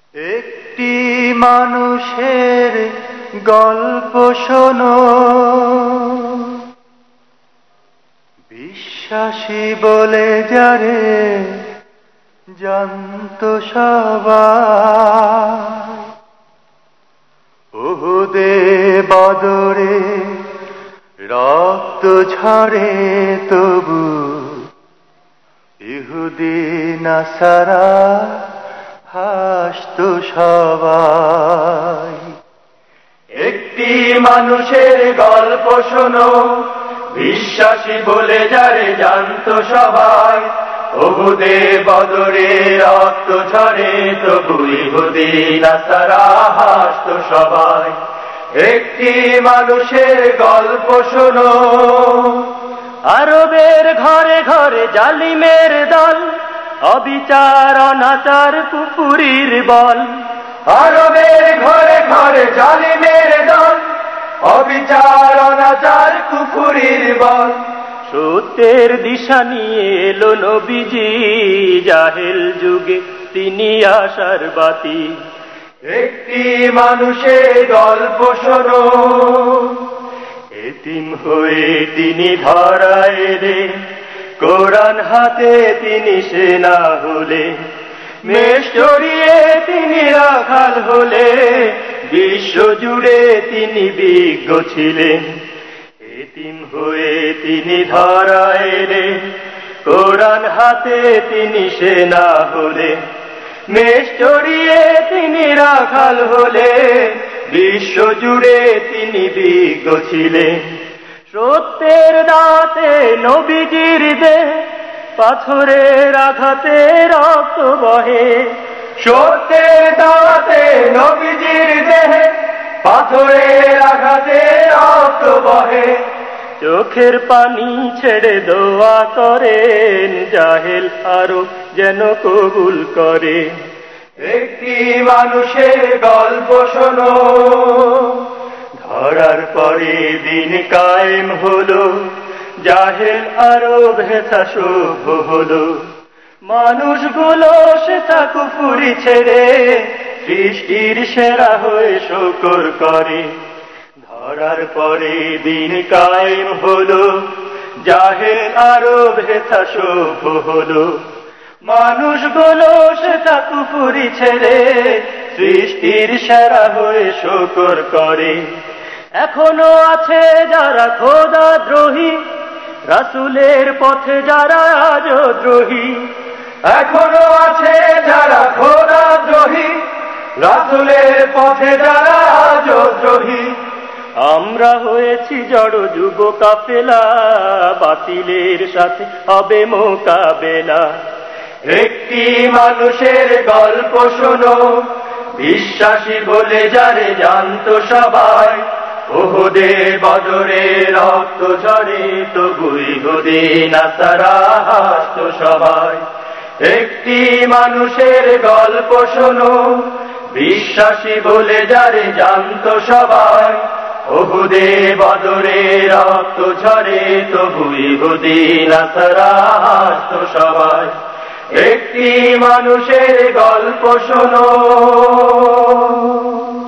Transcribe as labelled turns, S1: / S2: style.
S1: একটি মানুষের গল্প শোনো, বিশ্বাসী বলে যারে জানতো সবাই। উহুদে বদরে রক্ত ঝরে তবু ইহুদি নাসারা হাসতো সবাই। একটি মানুষের গল্প শোনো, বিশ্বাসী বলে যারে জানতো সবাই। উহুদে বদরে রক্ত ঝরে তবু ইহুদি নাসারা হাসতো সবাই। একটি মানুষের গল্প শোনো। আরবের ঘরে ঘরে জালিমের দল, অবিচার অনাচার কুফুরির বল। আরবের ঘরে ঘরে জালিমের দল, অবিচার অনাচার কুফুরির বল। সত্যের দিশা নিয়ে এলো নবীজি, জাহেল যুগে তিনি আশার বাতি। একটি মানুষের গল্প শোনো, এতিম হয়ে তিনি ধরায় এলেন, কোরআন হাতে তিনি সেনা হলে, মেষ চড়িয়ে তিনি রাখাল হলে, বিশ্ব জুড়ে তিনি বিজ্ঞ ছিলেন। এতিম হয়ে তিনি ধরায় এলেন, কোরআন হাতে তিনি সেনা হলে, মেষ চড়িয়ে তিনি রাখাল হলে, বিশ্ব জুড়ে তিনি বিজ্ঞ ছিলেন। সত্যের দাঁতে নবীজির দেহ, পাথরের আঘাতে রক্ত বহে। সত্যের দাঁতে নবীজির দেহে, পাথরের আঘাতে রক্ত বহে। চোখের পানি ছেড়ে দোয়া করেন, জাহেল আরো যেন কবুল করে। একটি মানুষের গল্প শোনো, ধরার পরে দিন কায়েম হলো, জাহেল আরো ভেথা শুভ হলো। মানুষগুলো সেটা কুফুরি ছেড়ে সৃষ্টির সেরা হয়ে শুকর করে। ধরার পরে দিন কায়েম হলো, জাহেল আরো ভেথা শুভ হলো। মানুষগুলো সেটা কুফুরি ছেড়ে সৃষ্টির সেরা হয়ে শুকর করে। এখনো আছে যারা খোদা দ্রোহী, রাসূলের পথে যারা আজও দ্রোহী। এখনো আছে যারা খোদা দ্রোহী, রাসূলের পথে যারা আজও দ্রোহী। আমরা হয়েছি জড় যুব কাফেলা, বাতিলের সাথে হবে মোকাবেলা। একটি মানুষের গল্প শোনো, বিশ্বাসী বলে যারে জানতো সবাই। উহুদে বদরে রক্ত ঝরে তবু ইহুদি নাসারা হাসতো সবাই। একটি মানুষের গল্প শোনো, বিশ্বাসী বলে যারে জানতো সবাই। উহুদে বদরে রক্ত ঝরে তবু ইহুদি নাসারা হাসতো সবাই। একটি মানুষের গল্প শোনো।